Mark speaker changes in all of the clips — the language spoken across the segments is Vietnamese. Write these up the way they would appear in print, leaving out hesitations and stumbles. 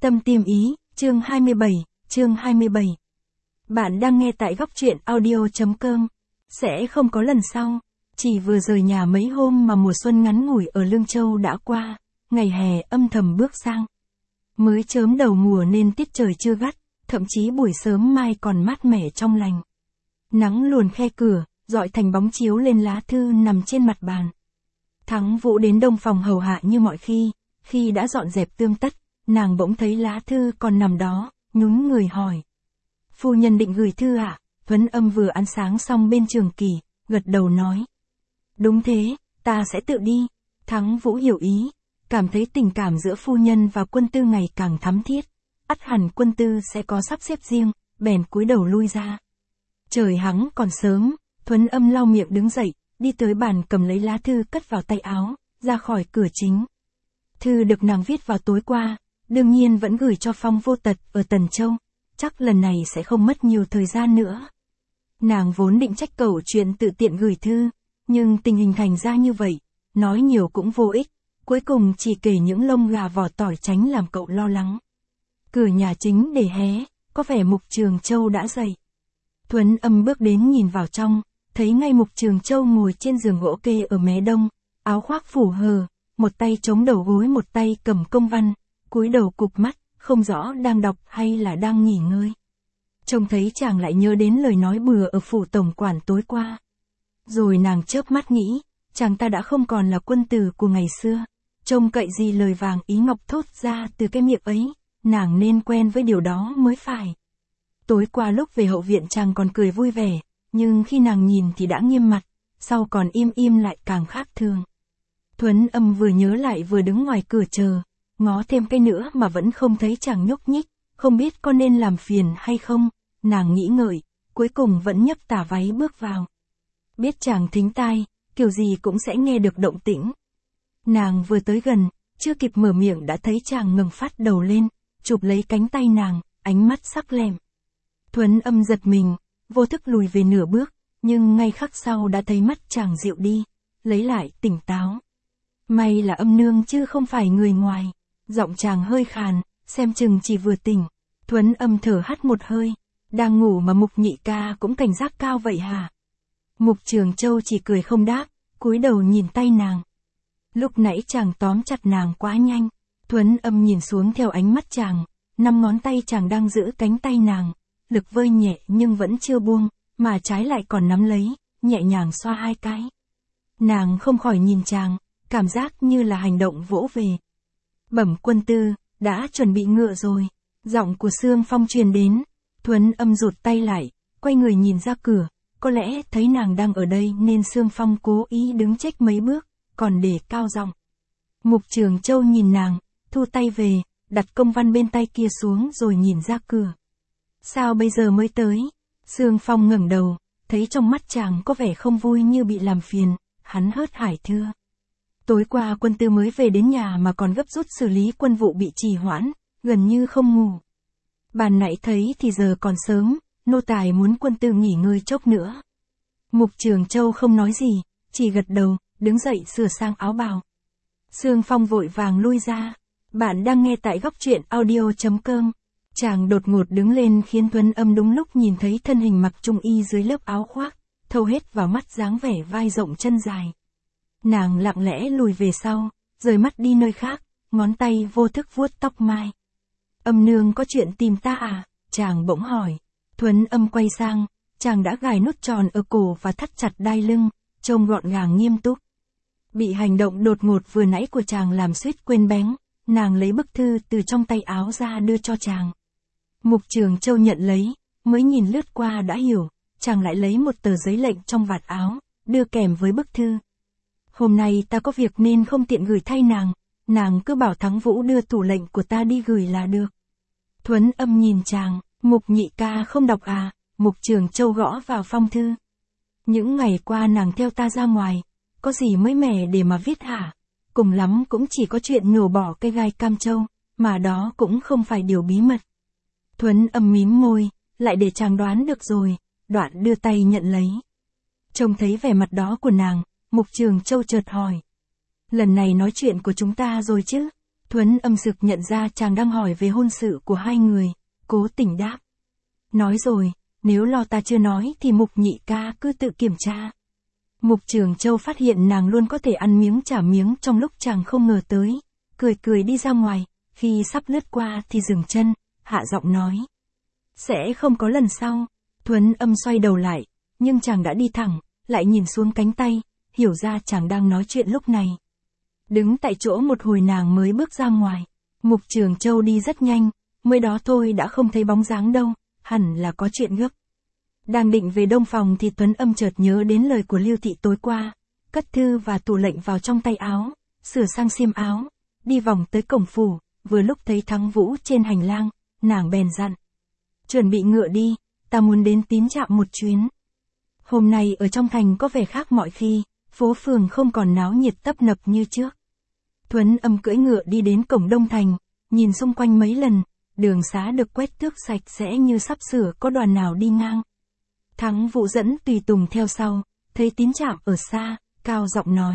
Speaker 1: Tâm Tiêm Ý, chương 27. Bạn đang nghe tại góc truyện audio.com. Sẽ không có lần sau. Chỉ vừa rời nhà mấy hôm mà mùa xuân ngắn ngủi ở Lương Châu đã qua, ngày hè âm thầm bước sang. Mới chớm đầu mùa nên tiết trời chưa gắt, thậm chí buổi sớm mai còn mát mẻ trong lành. Nắng luồn khe cửa, rọi thành bóng chiếu lên lá thư nằm trên mặt bàn. Thắng Vũ đến đông phòng hầu hạ như mọi khi đã dọn dẹp tươm tất, nàng bỗng thấy lá thư còn nằm đó, nhún người hỏi. Phu nhân định gửi thư ạ? Thuấn Âm vừa ăn sáng xong bên Trường Kỳ, gật đầu nói. Đúng thế, ta sẽ tự đi. Thắng Vũ hiểu ý, cảm thấy tình cảm giữa phu nhân và quân tư ngày càng thắm thiết. Ắt hẳn quân tư sẽ có sắp xếp riêng, bèn cúi đầu lui ra. Trời hắng còn sớm, Thuấn Âm lau miệng đứng dậy, đi tới bàn cầm lấy lá thư cất vào tay áo, ra khỏi cửa chính. Thư được nàng viết vào tối qua, đương nhiên vẫn gửi cho Phong Vô Tật ở Tần Châu, chắc lần này sẽ không mất nhiều thời gian nữa. Nàng vốn định trách cậu chuyện tự tiện gửi thư, nhưng tình hình thành ra như vậy, nói nhiều cũng vô ích, cuối cùng chỉ kể những lông gà vỏ tỏi tránh làm cậu lo lắng. Cửa nhà chính để hé, có vẻ Mục Trường Châu đã dậy. Thuấn Âm bước đến nhìn vào trong, thấy ngay Mục Trường Châu ngồi trên giường gỗ kê ở mé đông, áo khoác phủ hờ, một tay chống đầu gối một tay cầm công văn, cúi đầu cụp mắt, không rõ đang đọc hay là đang nghỉ ngơi. Trông thấy chàng lại nhớ đến lời nói bừa ở phủ tổng quản tối qua. Rồi nàng chớp mắt nghĩ, chàng ta đã không còn là quân tử của ngày xưa, trông cậy gì lời vàng ý ngọc thốt ra từ cái miệng ấy, nàng nên quen với điều đó mới phải. Tối qua lúc về hậu viện chàng còn cười vui vẻ, nhưng khi nàng nhìn thì đã nghiêm mặt, sau còn im lại càng khác thường. Thuấn Âm vừa nhớ lại vừa đứng ngoài cửa chờ, ngó thêm cái nữa mà vẫn không thấy chàng nhúc nhích, không biết có nên làm phiền hay không, nàng nghĩ ngợi, cuối cùng vẫn nhấc tà váy bước vào. Biết chàng thính tai, kiểu gì cũng sẽ nghe được động tĩnh. Nàng vừa tới gần, chưa kịp mở miệng đã thấy chàng ngẩng phát đầu lên, chụp lấy cánh tay nàng, ánh mắt sắc lẹm. Thuấn Âm giật mình, vô thức lùi về nửa bước, nhưng ngay khắc sau đã thấy mắt chàng dịu đi, lấy lại tỉnh táo. May là Âm nương chứ không phải người ngoài. Giọng chàng hơi khàn, xem chừng chỉ vừa tỉnh. Thuấn Âm thở hắt một hơi. Đang ngủ mà Mục nhị ca cũng cảnh giác cao vậy hả? Mục Trường Châu chỉ cười không đáp, cúi đầu nhìn tay nàng. Lúc nãy chàng tóm chặt nàng quá nhanh. Thuấn Âm nhìn xuống theo ánh mắt chàng, 5 ngón tay chàng đang giữ cánh tay nàng, lực vơi nhẹ nhưng vẫn chưa buông, mà trái lại còn nắm lấy, nhẹ nhàng xoa 2 cái. Nàng không khỏi nhìn chàng, cảm giác như là hành động vỗ về. Bẩm quân tư, đã chuẩn bị ngựa rồi. Giọng của Sương Phong truyền đến. Thuấn Âm rụt tay lại, quay người nhìn ra cửa. Có lẽ thấy nàng đang ở đây nên Sương Phong cố ý đứng chếch mấy bước, còn để cao giọng. Mục Trường Châu nhìn nàng, thu tay về, đặt công văn bên tay kia xuống rồi nhìn ra cửa. Sao bây giờ mới tới? Sương Phong ngẩng đầu, thấy trong mắt chàng có vẻ không vui như bị làm phiền, hắn hớt hải thưa. Tối qua quân tư mới về đến nhà mà còn gấp rút xử lý quân vụ bị trì hoãn, gần như không ngủ. Bàn nãy thấy thì giờ còn sớm, nô tài muốn quân tư nghỉ ngơi chốc nữa. Mục Trường Châu không nói gì, chỉ gật đầu, đứng dậy sửa sang áo bào. Sương Phong vội vàng lui ra. Bạn đang nghe tại góc truyện audio.com. Chàng đột ngột đứng lên khiến Thuấn Âm đúng lúc nhìn thấy thân hình mặc trung y dưới lớp áo khoác, thâu hết vào mắt dáng vẻ vai rộng chân dài. Nàng lặng lẽ lùi về sau, rời mắt đi nơi khác, ngón tay vô thức vuốt tóc mai. Âm nương có chuyện tìm ta à? Chàng bỗng hỏi. Thuấn Âm quay sang, chàng đã gài nút tròn ở cổ và thắt chặt đai lưng, trông gọn gàng nghiêm túc. Bị hành động đột ngột vừa nãy của chàng làm suýt quên bén, nàng lấy bức thư từ trong tay áo ra đưa cho chàng. Mục Trường Châu nhận lấy, mới nhìn lướt qua đã hiểu, chàng lại lấy một tờ giấy lệnh trong vạt áo, đưa kèm với bức thư. Hôm nay ta có việc nên không tiện gửi thay nàng cứ bảo Thắng Vũ đưa tủ lệnh của ta đi gửi là được. Thuấn Âm nhìn chàng, Mục nhị ca không đọc à? Mục Trường Châu gõ vào phong thư. Những ngày qua nàng theo ta ra ngoài, có gì mới mẻ để mà viết hả? Cùng lắm cũng chỉ có chuyện nhổ bỏ cây gai Cam Châu, mà đó cũng không phải điều bí mật. Thuấn Âm mím môi, lại để chàng đoán được rồi, đoạn đưa tay nhận lấy. Trông thấy vẻ mặt đó của nàng, Mục Trường Châu chợt hỏi. Lần này nói chuyện của chúng ta rồi chứ? Thuấn Âm sực nhận ra chàng đang hỏi về hôn sự của hai người, cố tình đáp. Nói rồi, nếu lo ta chưa nói thì Mục nhị ca cứ tự kiểm tra. Mục Trường Châu phát hiện nàng luôn có thể ăn miếng trả miếng trong lúc chàng không ngờ tới, cười cười đi ra ngoài, khi sắp lướt qua thì dừng chân, hạ giọng nói. Sẽ không có lần sau. Thuấn Âm xoay đầu lại, nhưng chàng đã đi thẳng, lại nhìn xuống cánh tay, hiểu ra chàng đang nói chuyện lúc này. Đứng tại chỗ một hồi nàng mới bước ra ngoài. Mục Trường Châu đi rất nhanh, mới đó thôi đã không thấy bóng dáng đâu, hẳn là có chuyện gấp. Đang định về đông phòng thì Thuấn Âm chợt nhớ đến lời của Lưu Thị tối qua, cất thư và tủ lệnh vào trong tay áo, sửa sang xiêm áo, đi vòng tới cổng phủ, vừa lúc thấy Thắng Vũ trên hành lang, nàng bèn dặn. Chuẩn bị ngựa đi, ta muốn đến Tín Trạm một chuyến. Hôm nay ở trong thành có vẻ khác mọi khi, phố phường không còn náo nhiệt tấp nập như trước. Thuấn Âm cưỡi ngựa đi đến cổng Đông Thành, nhìn xung quanh mấy lần, đường xá được quét tước sạch sẽ như sắp sửa có đoàn nào đi ngang. Thắng Vũ dẫn tùy tùng theo sau, thấy Tín Trạm ở xa, cao giọng nói.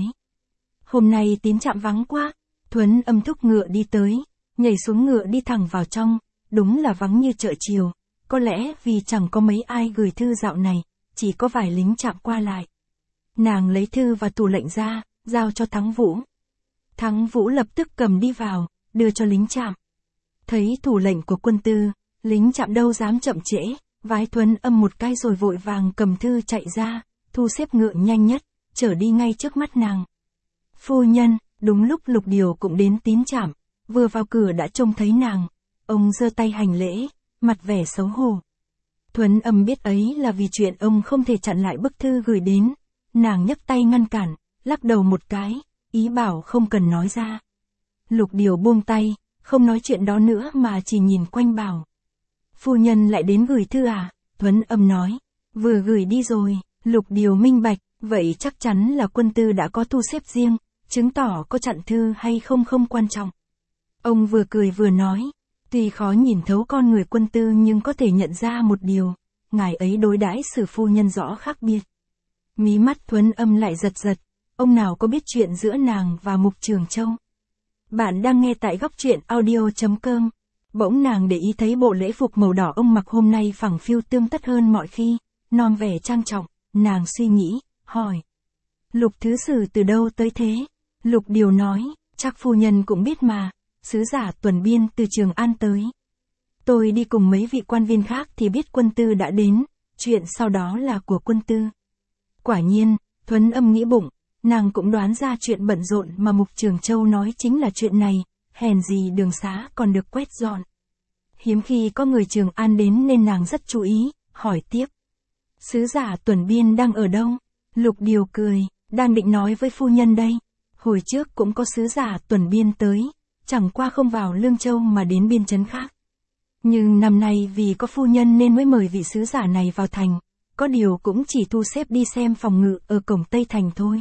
Speaker 1: Hôm nay Tín Trạm vắng quá. Thuấn Âm thúc ngựa đi tới, nhảy xuống ngựa đi thẳng vào trong, đúng là vắng như chợ chiều, có lẽ vì chẳng có mấy ai gửi thư dạo này, chỉ có vài lính Trạm qua lại. Nàng lấy thư và tủ lệnh ra, giao cho Thắng Vũ. Thắng Vũ lập tức cầm đi vào, đưa cho lính Trạm. Thấy thủ lệnh của quân tư, lính Trạm đâu dám chậm trễ, vái Thuấn Âm một cái rồi vội vàng cầm thư chạy ra, thu xếp ngựa nhanh nhất, trở đi ngay trước mắt nàng. Phu nhân, đúng lúc Lục Điều cũng đến Tín Trạm, vừa vào cửa đã trông thấy nàng, ông giơ tay hành lễ, mặt vẻ xấu hổ. Thuấn Âm biết ấy là vì chuyện ông không thể chặn lại bức thư gửi đến, nàng nhấc tay ngăn cản, lắc đầu một cái, ý bảo không cần nói ra. Lục Điều buông tay, không nói chuyện đó nữa mà chỉ nhìn quanh bảo. Phu nhân lại đến gửi thư à? Thuấn Âm nói, vừa gửi đi rồi. Lục Điều minh bạch, vậy chắc chắn là quân tư đã có thu xếp riêng, chứng tỏ có chặn thư hay không không quan trọng. Ông vừa cười vừa nói, tuy khó nhìn thấu con người quân tư nhưng có thể nhận ra một điều, ngài ấy đối đãi xử phu nhân rõ khác biệt. Mí mắt Thuấn Âm lại giật giật, ông nào có biết chuyện giữa nàng và Mục Trường Châu. Bạn đang nghe tại góc truyện audio.com. Bỗng nàng để ý thấy bộ lễ phục màu đỏ ông mặc hôm nay phẳng phiu tươm tất hơn mọi khi, non vẻ trang trọng, nàng suy nghĩ, hỏi. Lục thứ sử từ đâu tới thế? Lục Điều nói, chắc phu nhân cũng biết mà, sứ giả Tuần Biên từ Trường An tới. Tôi đi cùng mấy vị quan viên khác thì biết quân tư đã đến, chuyện sau đó là của quân tư. Quả nhiên, Thuấn Âm nghĩ bụng, nàng cũng đoán ra chuyện bận rộn mà Mục Trường Châu nói chính là chuyện này, hèn gì đường xá còn được quét dọn. Hiếm khi có người Trường An đến nên nàng rất chú ý, hỏi tiếp. Sứ giả Tuần Biên đang ở đâu? Lục Điều cười, đang định nói với phu nhân đây. Hồi trước cũng có sứ giả Tuần Biên tới, chẳng qua không vào Lương Châu mà đến biên trấn khác. Nhưng năm nay vì có phu nhân nên mới mời vị sứ giả này vào thành, có điều cũng chỉ thu xếp đi xem phòng ngự ở cổng Tây Thành thôi.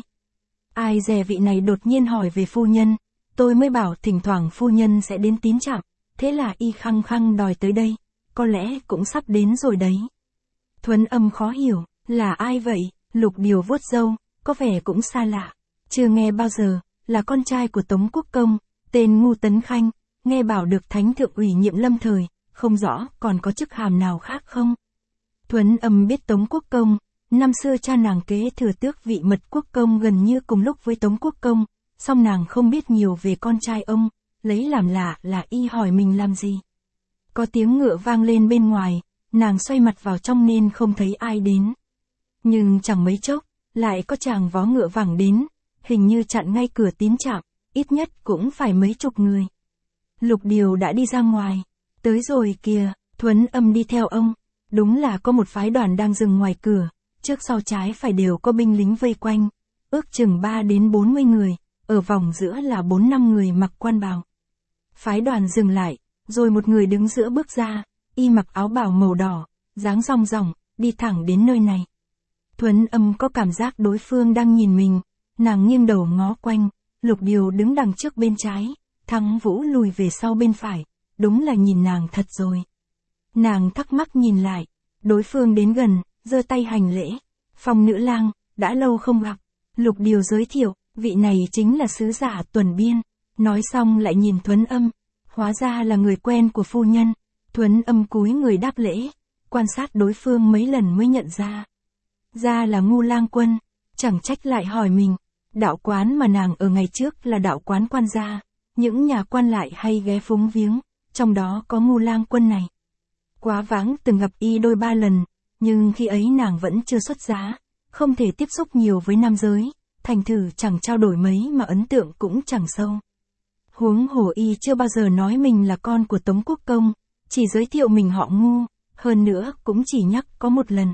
Speaker 1: Ai dè vị này đột nhiên hỏi về phu nhân, tôi mới bảo thỉnh thoảng phu nhân sẽ đến Tín Trạm, thế là y khăng khăng đòi tới đây, có lẽ cũng sắp đến rồi đấy. Thuấn Âm khó hiểu, là ai vậy? Lục Điều vuốt râu, có vẻ cũng xa lạ, chưa nghe bao giờ, là con trai của Tống Quốc Công, tên Ngu Tấn Khanh, nghe bảo được Thánh Thượng ủy nhiệm lâm thời, không rõ còn có chức hàm nào khác không? Thuấn Âm biết Tống Quốc Công, năm xưa cha nàng kế thừa tước vị Mật Quốc Công gần như cùng lúc với Tống Quốc Công, song nàng không biết nhiều về con trai ông, lấy làm lạ là y hỏi mình làm gì. Có tiếng ngựa vang lên bên ngoài, nàng xoay mặt vào trong nên không thấy ai đến. Nhưng chẳng mấy chốc, lại có chàng vó ngựa vẳng đến, hình như chặn ngay cửa Tín Trạm, ít nhất cũng phải mấy chục người. Lục Điều đã đi ra ngoài, tới rồi kìa, Thuấn Âm đi theo ông, đúng là có một phái đoàn đang dừng ngoài cửa, trước sau trái phải đều có binh lính vây quanh, ước chừng 3 đến 40 người, ở vòng giữa là 4-5 người mặc quan bào. Phái đoàn dừng lại, rồi một người đứng giữa bước ra, y mặc áo bào màu đỏ, dáng ròng ròng, đi thẳng đến nơi này. Thuấn Âm có cảm giác đối phương đang nhìn mình, nàng nghiêng đầu ngó quanh, Lục Điều đứng đằng trước bên trái, Thắng Vũ lùi về sau bên phải, đúng là nhìn nàng thật rồi. Nàng thắc mắc nhìn lại, đối phương đến gần, giơ tay hành lễ, Phong nữ lang, đã lâu không gặp. Lục Điều giới thiệu, vị này chính là sứ giả Tuần Biên, Nói xong lại nhìn Thuấn Âm, hóa ra là người quen của phu nhân. Thuấn Âm cúi người đáp lễ, quan sát đối phương mấy lần mới nhận ra là Ngu Lang Quân, chẳng trách lại hỏi mình. Đạo quán mà nàng ở ngày trước là đạo quán quan gia, những nhà quan lại hay ghé phúng viếng, trong đó có Ngu Lang Quân này. Quá vãng từng gặp y đôi ba lần, nhưng khi ấy nàng vẫn chưa xuất giá, không thể tiếp xúc nhiều với nam giới, thành thử chẳng trao đổi mấy mà ấn tượng cũng chẳng sâu. Huống hồ y chưa bao giờ nói mình là con của Tống Quốc Công, chỉ giới thiệu mình họ Ngu, hơn nữa cũng chỉ nhắc có một lần.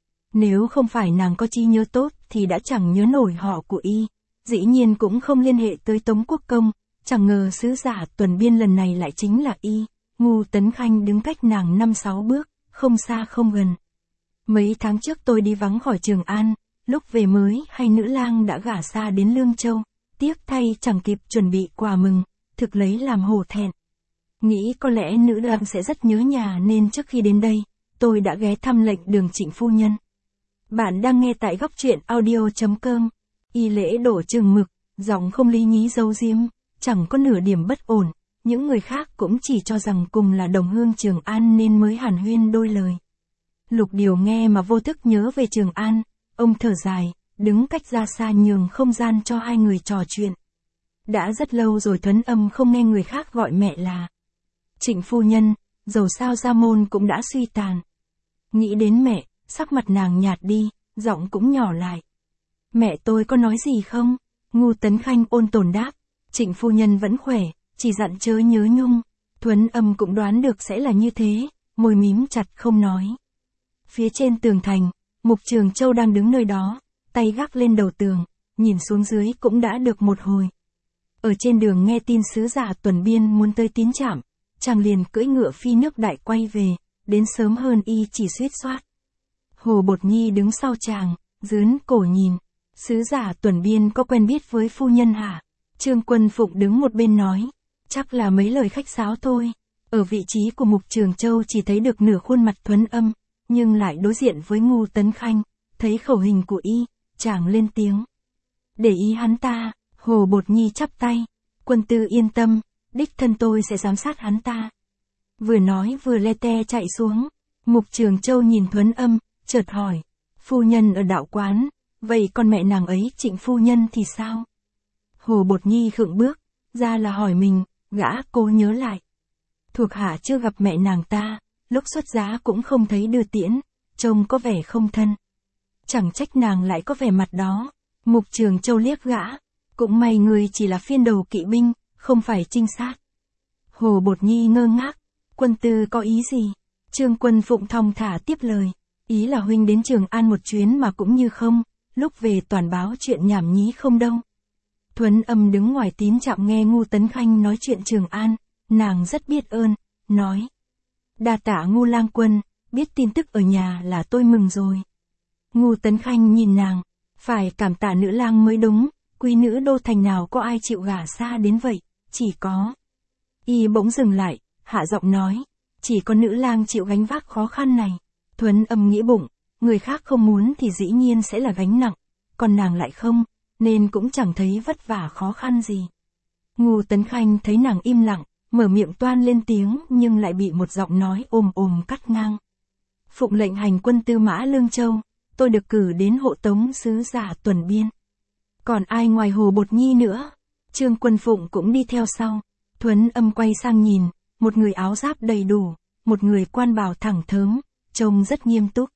Speaker 1: Nếu không phải nàng có trí nhớ tốt thì đã chẳng nhớ nổi họ của y, dĩ nhiên cũng không liên hệ tới Tống Quốc Công, chẳng ngờ sứ giả tuần biên lần này lại chính là y. Ngu Tấn Khanh đứng cách nàng 5-6 bước, không xa không gần. Mấy tháng trước tôi đi vắng khỏi Trường An, lúc về mới hay nữ lang đã gả xa đến Lương Châu, tiếc thay chẳng kịp chuẩn bị quà mừng, thực lấy làm hổ thẹn. Nghĩ có lẽ nữ lang sẽ rất nhớ nhà nên trước khi đến đây, tôi đã ghé thăm lệnh đường Trịnh phu nhân. Bạn đang nghe tại góc truyện audio.com. Y lễ đổ chừng mực, giọng không lý nhí giấu giếm, chẳng có nửa điểm bất ổn. Những người khác cũng chỉ cho rằng cùng là đồng hương Trường An nên mới hàn huyên đôi lời. Lục Điều nghe mà vô thức nhớ về Trường An, ông thở dài, đứng cách ra xa nhường không gian cho hai người trò chuyện. Đã rất lâu rồi Thuấn Âm không nghe người khác gọi mẹ là Trịnh phu nhân, dầu sao gia môn cũng đã suy tàn. Nghĩ đến mẹ, sắc mặt nàng nhạt đi, giọng cũng nhỏ lại. Mẹ tôi có nói gì không? Ngu Tấn Khanh ôn tồn đáp. Trịnh phu nhân vẫn khỏe, chỉ dặn chớ nhớ nhung. Thuấn Âm cũng đoán được sẽ là như thế, môi mím chặt không nói. Phía trên tường thành, Mục Trường Châu đang đứng nơi đó, tay gác lên đầu tường, nhìn xuống dưới cũng đã được một hồi. Ở trên đường nghe tin sứ giả tuần biên muốn tới Tín Trạm, chàng liền cưỡi ngựa phi nước đại quay về, đến sớm hơn y chỉ suýt soát. Hồ Bột Nhi đứng sau chàng, dướn cổ nhìn. Sứ giả tuần biên có quen biết với phu nhân hả? Trương Quân Phụng đứng một bên nói. Chắc là mấy lời khách sáo thôi. Ở vị trí của Mục Trường Châu chỉ thấy được nửa khuôn mặt Thuấn Âm, nhưng lại đối diện với Ngu Tấn Khanh, thấy khẩu hình của y, chàng lên tiếng. Để ý hắn ta, Hồ Bột Nhi chắp tay. Quân tư yên tâm, đích thân tôi sẽ giám sát hắn ta. Vừa nói vừa le te chạy xuống. Mục Trường Châu nhìn Thuấn Âm, chợt hỏi. Phu nhân ở đạo quán, vậy còn mẹ nàng ấy Trịnh phu nhân thì sao? Hồ Bột Nhi khựng bước, ra là hỏi mình, gã cố nhớ lại. Thuộc hạ chưa gặp mẹ nàng ta, lúc xuất giá cũng không thấy đưa tiễn, trông có vẻ không thân. Chẳng trách nàng lại có vẻ mặt đó. Mục Trường Châu liếc gã, cũng may người chỉ là phiên đầu kỵ binh, không phải trinh sát. Hồ Bột Nhi ngơ ngác, quân tư có ý gì? Trương Quân Phụng thong thả tiếp lời, ý là huynh đến Trường An một chuyến mà cũng như không, lúc về toàn báo chuyện nhảm nhí không đâu. Thuấn Âm đứng ngoài Tín Trạm nghe Ngu Tấn Khanh nói chuyện Trường An, nàng rất biết ơn, nói. Đa tạ Ngu Lang Quân, biết tin tức ở nhà là tôi mừng rồi. Ngu Tấn Khanh nhìn nàng, phải cảm tạ nữ lang mới đúng, quý nữ đô thành nào có ai chịu gả xa đến vậy, chỉ có. Y bỗng dừng lại, hạ giọng nói, chỉ có nữ lang chịu gánh vác khó khăn này. Thuấn Âm nghĩ bụng, người khác không muốn thì dĩ nhiên sẽ là gánh nặng, còn nàng lại không, nên cũng chẳng thấy vất vả khó khăn gì. Ngu Tấn Khanh thấy nàng im lặng, mở miệng toan lên tiếng nhưng lại bị một giọng nói ồm ồm cắt ngang. Phụng lệnh hành quân Tư Mã Lương Châu, tôi được cử đến hộ tống sứ giả tuần biên. Còn ai ngoài Hồ Bột Nhi nữa? Trương Quân Phụng cũng đi theo sau. Thuấn Âm quay sang nhìn, một người áo giáp đầy đủ, một người quan bào thẳng thớm, trông rất nghiêm túc.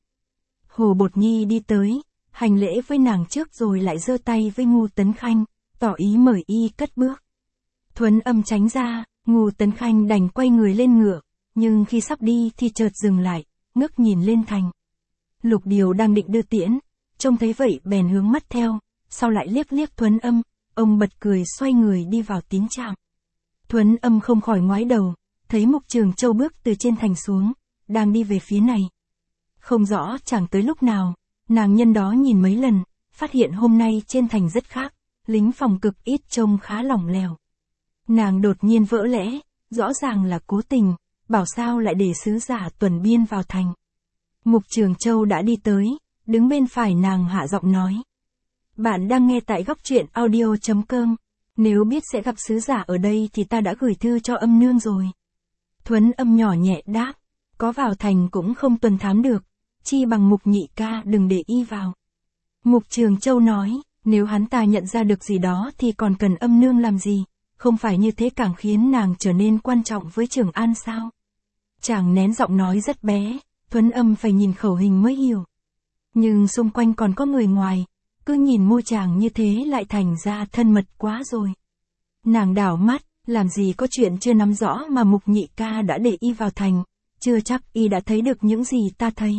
Speaker 1: Hồ Bột Nhi đi tới, hành lễ với nàng trước rồi lại giơ tay với Ngu Tấn Khanh, tỏ ý mời y cất bước. Thuấn Âm tránh ra, Ngu Tấn Khanh đành quay người lên ngựa, nhưng khi sắp đi thì chợt dừng lại, ngước nhìn lên thành. Lục Điều đang định đưa tiễn, trông thấy vậy bèn hướng mắt theo, sau lại liếc liếc Thuấn Âm, ông bật cười xoay người đi vào Tín Trạm. Thuấn Âm không khỏi ngoái đầu, thấy Mục Trường Châu bước từ trên thành xuống, đang đi về phía này. Không rõ chẳng tới lúc nào, nàng nhân đó nhìn mấy lần, phát hiện hôm nay trên thành rất khác, lính phòng cực ít trông khá lỏng lẻo. Nàng đột nhiên vỡ lẽ, rõ ràng là cố tình, bảo sao lại để sứ giả tuần biên vào thành. Mục Trường Châu đã đi tới, đứng bên phải nàng hạ giọng nói. Bạn đang nghe tại góc truyện audio.com. Nếu biết sẽ gặp sứ giả ở đây thì ta đã gửi thư cho Âm nương rồi. Thuấn Âm nhỏ nhẹ đáp, có vào thành cũng không tuần thám được, chi bằng Mục nhị ca đừng để y vào. Mục Trường Châu nói, nếu hắn ta nhận ra được gì đó thì còn cần Âm nương làm gì, không phải như thế càng khiến nàng trở nên quan trọng với Trường An sao? Chàng nén giọng nói rất bé, Thuấn Âm phải nhìn khẩu hình mới hiểu. Nhưng xung quanh còn có người ngoài, cứ nhìn môi chàng như thế lại thành ra thân mật quá rồi. Nàng đảo mắt, làm gì có chuyện chưa nắm rõ mà Mục nhị ca đã để y vào thành, chưa chắc y đã thấy được những gì ta thấy.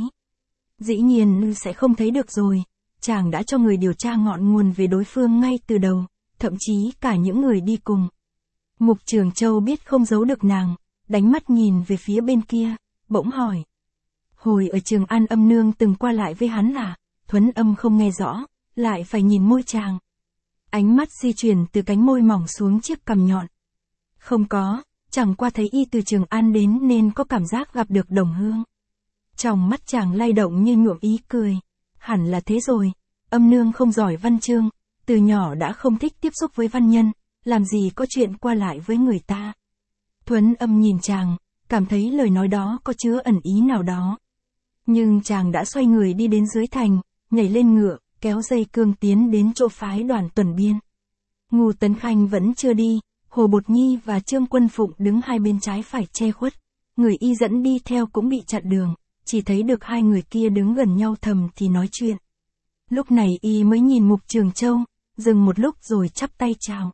Speaker 1: Dĩ nhiên sẽ không thấy được rồi, chàng đã cho người điều tra ngọn nguồn về đối phương ngay từ đầu, thậm chí cả những người đi cùng. Mục Trường Châu biết không giấu được nàng, đánh mắt nhìn về phía bên kia, bỗng hỏi. Hồi ở Trường An Âm nương từng qua lại với hắn à? Thuấn Âm không nghe rõ, lại phải nhìn môi chàng. Ánh mắt di chuyển từ cánh môi mỏng xuống chiếc cằm nhọn. Không có, chẳng qua thấy y từ Trường An đến nên có cảm giác gặp được đồng hương. Trong mắt chàng lay động như nhuộm ý cười. Hẳn là thế rồi, Âm nương không giỏi văn chương, từ nhỏ đã không thích tiếp xúc với văn nhân, làm gì có chuyện qua lại với người ta. Thuấn Âm nhìn chàng, cảm thấy lời nói đó có chứa ẩn ý nào đó. Nhưng chàng đã xoay người đi đến dưới thành, nhảy lên ngựa, kéo dây cương tiến đến chỗ phái đoàn tuần biên. Ngô Tấn Khanh vẫn chưa đi, Hồ Bột Nhi và Trương Quân Phụng đứng hai bên trái phải che khuất. Người y dẫn đi theo cũng bị chặn đường, chỉ thấy được hai người kia đứng gần nhau thầm thì nói chuyện. Lúc này y mới nhìn Mục Trường Châu, dừng một lúc rồi chắp tay chào.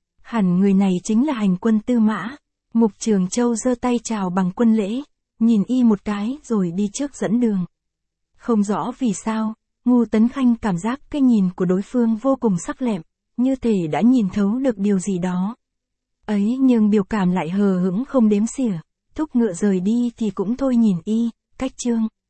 Speaker 1: Hẳn người này chính là hành quân Tư Mã. Mục Trường Châu giơ tay chào bằng quân lễ, nhìn y một cái rồi đi trước dẫn đường. Không rõ vì sao, Ngô Tấn Khanh cảm giác cái nhìn của đối phương vô cùng sắc lẹm, như thể đã nhìn thấu được điều gì đó. Ấy nhưng biểu cảm lại hờ hững không đếm xỉa, thúc ngựa rời đi thì cũng thôi nhìn y, cách Trương